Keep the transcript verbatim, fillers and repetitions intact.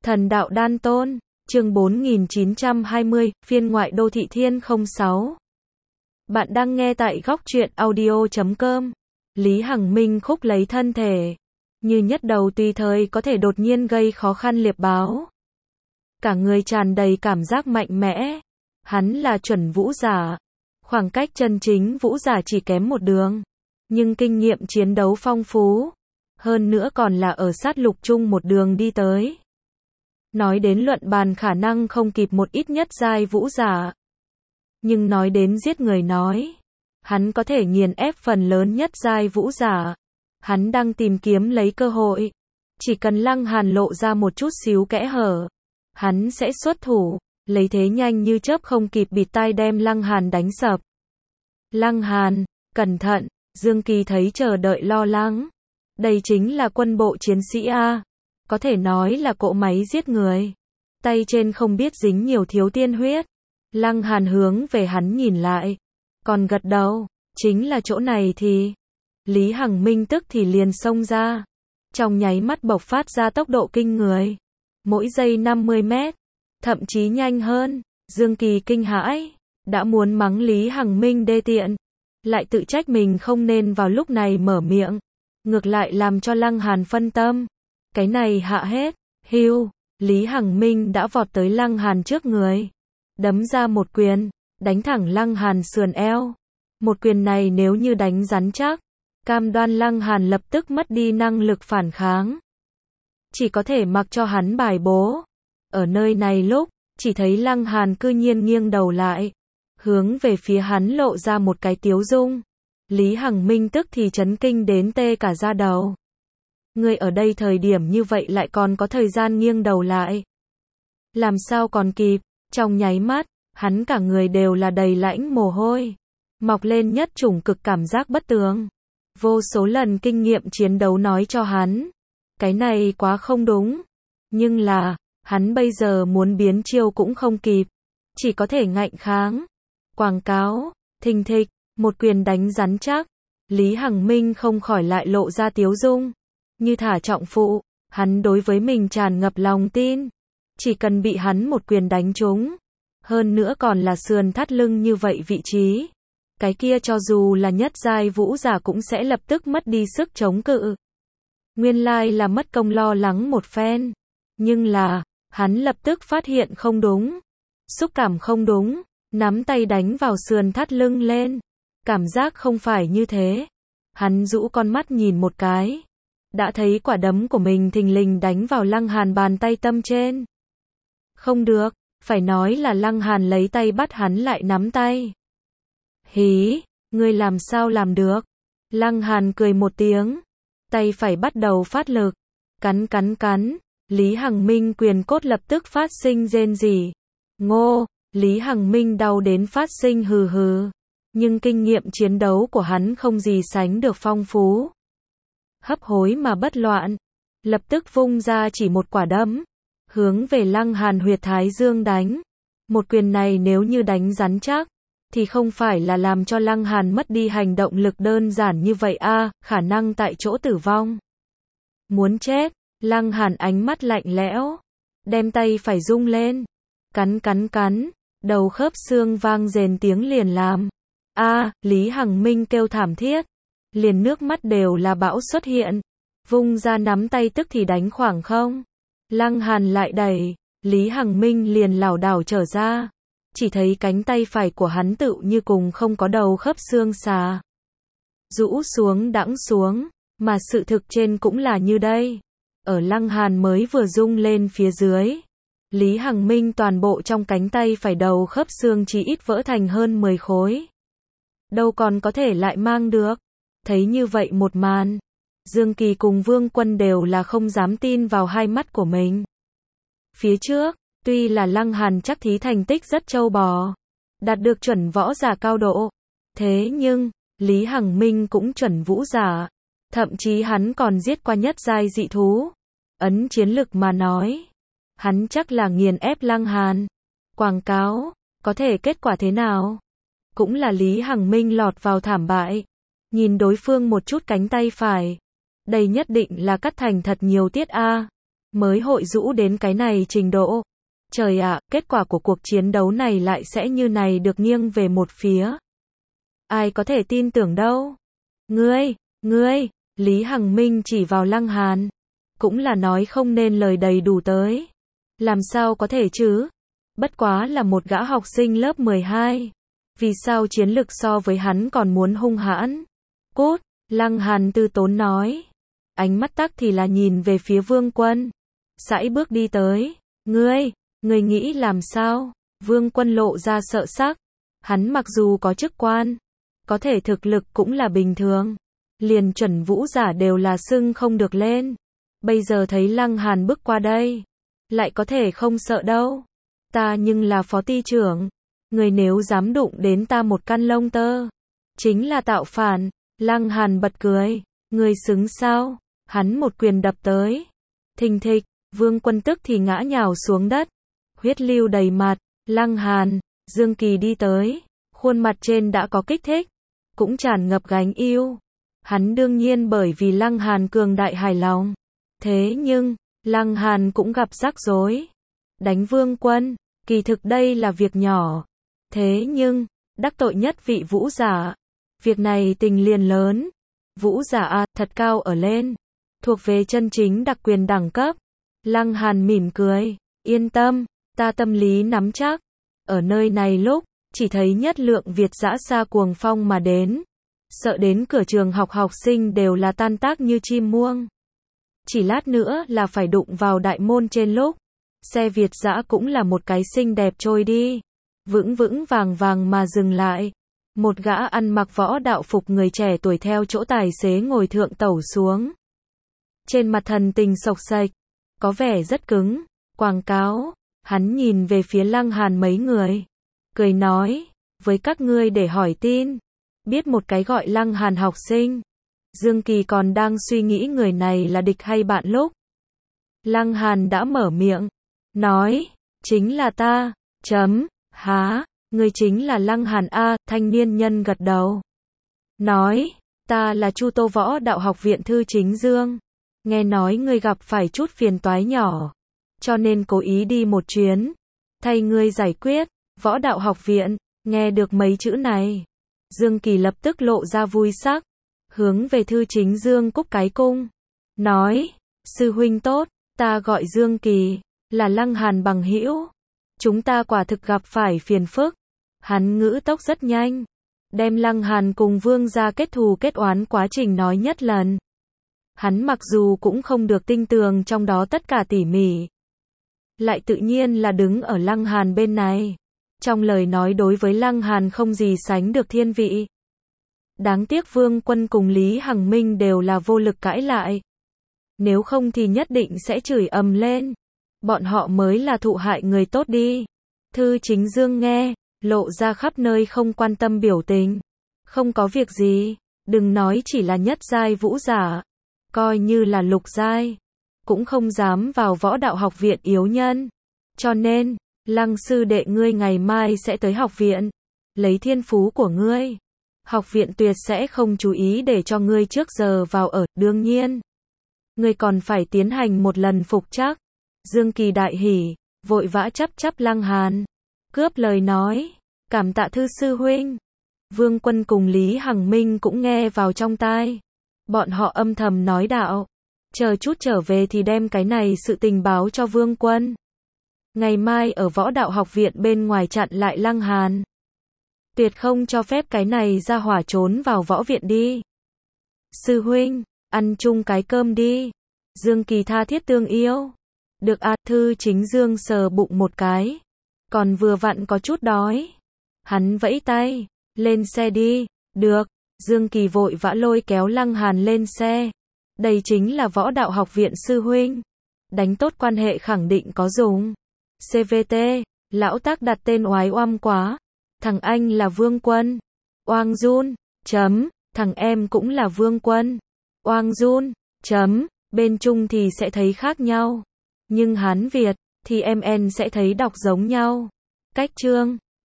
Thần đạo đan tôn, chương bốn nghìn chín trăm hai mươi, phiên ngoại đô thị thiên không sáu. Bạn đang nghe tại góc truyện audio chấm com. Lý Hằng Minh khúc lấy thân thể, như nhất đầu tùy thời có thể đột nhiên gây khó khăn liệp báo. Cả người tràn đầy cảm giác mạnh mẽ. Hắn là chuẩn vũ giả. Khoảng cách chân chính vũ giả chỉ kém một đường. Nhưng kinh nghiệm chiến đấu phong phú. Hơn nữa còn là ở sát lục chung một đường đi tới. Nói đến luận bàn khả năng không kịp một ít nhất giai vũ giả. Nhưng nói đến giết người nói, hắn có thể nghiền ép phần lớn nhất giai vũ giả. Hắn đang tìm kiếm lấy cơ hội. Chỉ cần Lăng Hàn lộ ra một chút xíu kẽ hở, hắn sẽ xuất thủ, lấy thế nhanh như chớp không kịp bịt tai đem Lăng Hàn đánh sập. Lăng Hàn, cẩn thận, Dương Kỳ thấy chờ đợi lo lắng. Đây chính là quân bộ chiến sĩ A. Có thể nói là cỗ máy giết người. Tay trên không biết dính nhiều thiếu tiên huyết. Lăng Hàn hướng về hắn nhìn lại. Còn gật đầu, chính là chỗ này thì. Lý Hằng Minh tức thì liền xông ra. Trong nháy mắt bộc phát ra tốc độ kinh người. Mỗi giây năm mươi mét. Thậm chí nhanh hơn. Dương Kỳ kinh hãi. Đã muốn mắng Lý Hằng Minh đê tiện. Lại tự trách mình không nên vào lúc này mở miệng. Ngược lại làm cho Lăng Hàn phân tâm. Cái này hạ hết. Hưu. Lý Hằng Minh đã vọt tới Lăng Hàn trước người. Đấm ra một quyền. Đánh thẳng Lăng Hàn sườn eo. Một quyền này nếu như đánh rắn chắc. Cam đoan Lăng Hàn lập tức mất đi năng lực phản kháng. Chỉ có thể mặc cho hắn bài bố. Ở nơi này lúc, chỉ thấy Lăng Hàn cư nhiên nghiêng đầu lại. Hướng về phía hắn lộ ra một cái tiếu dung. Lý Hằng Minh tức thì chấn kinh đến tê cả da đầu. Người ở đây thời điểm như vậy lại còn có thời gian nghiêng đầu lại. Làm sao còn kịp, trong nháy mắt, hắn cả người đều là đầy lãnh mồ hôi. Mọc lên nhất chủng cực cảm giác bất tường. Vô số lần kinh nghiệm chiến đấu nói cho hắn. Cái này quá không đúng. Nhưng là, hắn bây giờ muốn biến chiêu cũng không kịp. Chỉ có thể ngạnh kháng. Quảng cáo, thình thịch, một quyền đánh rắn chắc. Lý Hằng Minh không khỏi lại lộ ra tiếu dung. Như thả trọng phụ, hắn đối với mình tràn ngập lòng tin. Chỉ cần bị hắn một quyền đánh trúng. Hơn nữa còn là sườn thắt lưng như vậy vị trí. Cái kia cho dù là nhất giai vũ giả cũng sẽ lập tức mất đi sức chống cự. Nguyên lai là mất công lo lắng một phen. Nhưng là, hắn lập tức phát hiện không đúng. Xúc cảm không đúng. Nắm tay đánh vào sườn thắt lưng lên. Cảm giác không phải như thế. Hắn rũ con mắt nhìn một cái. Đã thấy quả đấm của mình thình lình đánh vào Lăng Hàn bàn tay tâm trên. Không được, phải nói là Lăng Hàn lấy tay bắt hắn lại nắm tay. Hí, ngươi làm sao làm được? Lăng Hàn cười một tiếng. Tay phải bắt đầu phát lực. Cắn cắn cắn. Lý Hằng Minh quyền cốt lập tức phát sinh rên rỉ. Ngô, Lý Hằng Minh đau đến phát sinh hừ hừ. Nhưng kinh nghiệm chiến đấu của hắn không gì sánh được phong phú. Hấp hối mà bất loạn. Lập tức vung ra chỉ một quả đấm. Hướng về Lăng Hàn huyệt thái dương đánh. Một quyền này nếu như đánh rắn chắc. Thì không phải là làm cho Lăng Hàn mất đi hành động lực đơn giản như vậy a, à, khả năng tại chỗ tử vong. Muốn chết. Lăng Hàn ánh mắt lạnh lẽo. Đem tay phải rung lên. Cắn cắn cắn. Đầu khớp xương vang rền tiếng liền làm. A, à, Lý Hằng Minh kêu thảm thiết. Liền nước mắt đều là bão xuất hiện. Vung ra nắm tay tức thì đánh khoảng không. Lăng Hàn lại đẩy. Lý Hằng Minh liền lảo đảo trở ra. Chỉ thấy cánh tay phải của hắn tự như cùng không có đầu khớp xương xà. Rũ xuống đãng xuống. Mà sự thực trên cũng là như đây. Ở Lăng Hàn mới vừa rung lên phía dưới. Lý Hằng Minh toàn bộ trong cánh tay phải đầu khớp xương chỉ ít vỡ thành hơn mười khối. Đâu còn có thể lại mang được. Thấy như vậy một màn. Dương Kỳ cùng Vương Quân đều là không dám tin vào hai mắt của mình. Phía trước, tuy là Lăng Hàn chắc thí thành tích rất trâu bò. Đạt được chuẩn võ giả cao độ. Thế nhưng, Lý Hằng Minh cũng chuẩn vũ giả. Thậm chí hắn còn giết qua nhất giai dị thú. Ấn chiến lực mà nói. Hắn chắc là nghiền ép Lăng Hàn. Quảng cáo, có thể kết quả thế nào? Cũng là Lý Hằng Minh lọt vào thảm bại. Nhìn đối phương một chút cánh tay phải. Đây nhất định là cắt thành thật nhiều tiết a. mới hội rũ đến cái này trình độ. Trời ạ, kết quả của cuộc chiến đấu này lại sẽ như này được nghiêng về một phía. Ai có thể tin tưởng đâu. Ngươi, ngươi, Lý Hằng Minh chỉ vào Lăng Hàn. Cũng là nói không nên lời đầy đủ tới. Làm sao có thể chứ? Bất quá là một gã học sinh lớp mười hai. Vì sao chiến lực so với hắn còn muốn hung hãn? Cút, Lăng Hàn tư tốn nói. Ánh mắt tắc thì là nhìn về phía Vương Quân. Sải bước đi tới. Ngươi, ngươi nghĩ làm sao? Vương Quân lộ ra sợ sắc. Hắn mặc dù có chức quan, có thể thực lực cũng là bình thường. Liền chuẩn vũ giả đều là xưng không được lên. Bây giờ thấy Lăng Hàn bước qua đây, lại có thể không sợ đâu. Ta nhưng là phó ty trưởng. Người nếu dám đụng đến ta một căn lông tơ, chính là tạo phản. Lăng Hàn bật cười. Người xứng sao? Hắn một quyền đập tới. Thình thịch, Vương Quân tức thì ngã nhào xuống đất. Huyết lưu đầy mặt. Lăng Hàn, Dương Kỳ đi tới. Khuôn mặt trên đã có kích thích, cũng tràn ngập gánh yêu. Hắn đương nhiên bởi vì Lăng Hàn cường đại hài lòng. Thế nhưng, Lăng Hàn cũng gặp rắc rối. Đánh Vương Quân, kỳ thực đây là việc nhỏ. Thế nhưng, đắc tội nhất vị vũ giả. Việc này tình liền lớn. Vũ giả à, thật cao ở lên. Thuộc về chân chính đặc quyền đẳng cấp. Lăng Hàn mỉm cười. Yên tâm, ta tâm lý nắm chắc. Ở nơi này lúc, chỉ thấy nhất lượng Việt dã xa cuồng phong mà đến. Sợ đến cửa trường học học sinh đều là tan tác như chim muông. Chỉ lát nữa là phải đụng vào đại môn trên lúc. Xe Việt dã cũng là một cái xinh đẹp trôi đi. Vững vững vàng vàng mà dừng lại. Một gã ăn mặc võ đạo phục người trẻ tuổi theo chỗ tài xế ngồi thượng tẩu xuống. Trên mặt thần tình sộc sạch. Có vẻ rất cứng. Quảng cáo. Hắn nhìn về phía Lăng Hàn mấy người. Cười nói. Với các ngươi để hỏi tin. Biết một cái gọi Lăng Hàn học sinh. Dương Kỳ còn đang suy nghĩ người này là địch hay bạn lúc. Lăng Hàn đã mở miệng. Nói. Chính là ta. Chấm. Há. Người chính là Lăng Hàn A. Thanh niên nhân gật đầu. Nói. Ta là Chu Tô Võ Đạo Học Viện Thư Chính Dương. Nghe nói ngươi gặp phải chút phiền toái nhỏ. Cho nên cố ý đi một chuyến. Thay ngươi giải quyết. Võ Đạo Học Viện. Nghe được mấy chữ này. Dương Kỳ lập tức lộ ra vui sắc. Hướng về Thư Chính Dương cúc cái cung. Nói. Sư huynh tốt. Ta gọi Dương Kỳ. Là Lăng Hàn bằng hữu. Chúng ta quả thực gặp phải phiền phức. Hắn ngữ tốc rất nhanh. Đem Lăng Hàn cùng Vương gia kết thù kết oán quá trình nói nhất lần. Hắn mặc dù cũng không được tinh tường trong đó tất cả tỉ mỉ. Lại tự nhiên là đứng ở Lăng Hàn bên này. Trong lời nói đối với Lăng Hàn không gì sánh được thiên vị. Đáng tiếc Vương Quân cùng Lý Hằng Minh đều là vô lực cãi lại. Nếu không thì nhất định sẽ chửi ầm lên. Bọn họ mới là thụ hại người tốt đi. Thư Chính Dương nghe, lộ ra khắp nơi không quan tâm biểu tình. Không có việc gì, đừng nói chỉ là nhất giai vũ giả. Coi như là lục giai, cũng không dám vào Võ Đạo Học Viện yếu nhân. Cho nên, Lăng sư đệ ngươi ngày mai sẽ tới học viện. Lấy thiên phú của ngươi. Học viện tuyệt sẽ không chú ý để cho ngươi trước giờ vào ở, đương nhiên. Ngươi còn phải tiến hành một lần phục trắc. Dương Kỳ đại hỉ, vội vã chắp chắp Lăng Hàn. Cướp lời nói, cảm tạ Thư sư huynh. Vương Quân cùng Lý Hằng Minh cũng nghe vào trong tai. Bọn họ âm thầm nói đạo. Chờ chút trở về thì đem cái này sự tình báo cho Vương Quân. Ngày mai ở Võ Đạo Học Viện bên ngoài chặn lại Lăng Hàn. Tuyệt không cho phép cái này ra hỏa trốn vào võ viện đi. Sư huynh, ăn chung cái cơm đi. Dương Kỳ tha thiết tương yêu. Được à, Thư Chính Dương sờ bụng một cái. Còn vừa vặn có chút đói. Hắn vẫy tay. Lên xe đi. Được. Dương Kỳ vội vã lôi kéo Lăng Hàn lên xe. Đây chính là Võ Đạo Học Viện sư huynh. Đánh tốt quan hệ khẳng định có dùng. xê vê tê. Lão tác đặt tên oái oăm quá. Thằng anh là Vương Quân. Oang Jun. Chấm. Thằng em cũng là Vương Quân. Oang Jun. Chấm. Bên Trung thì sẽ thấy khác nhau. Nhưng Hán Việt, thì em en sẽ thấy đọc giống nhau. Cách chương.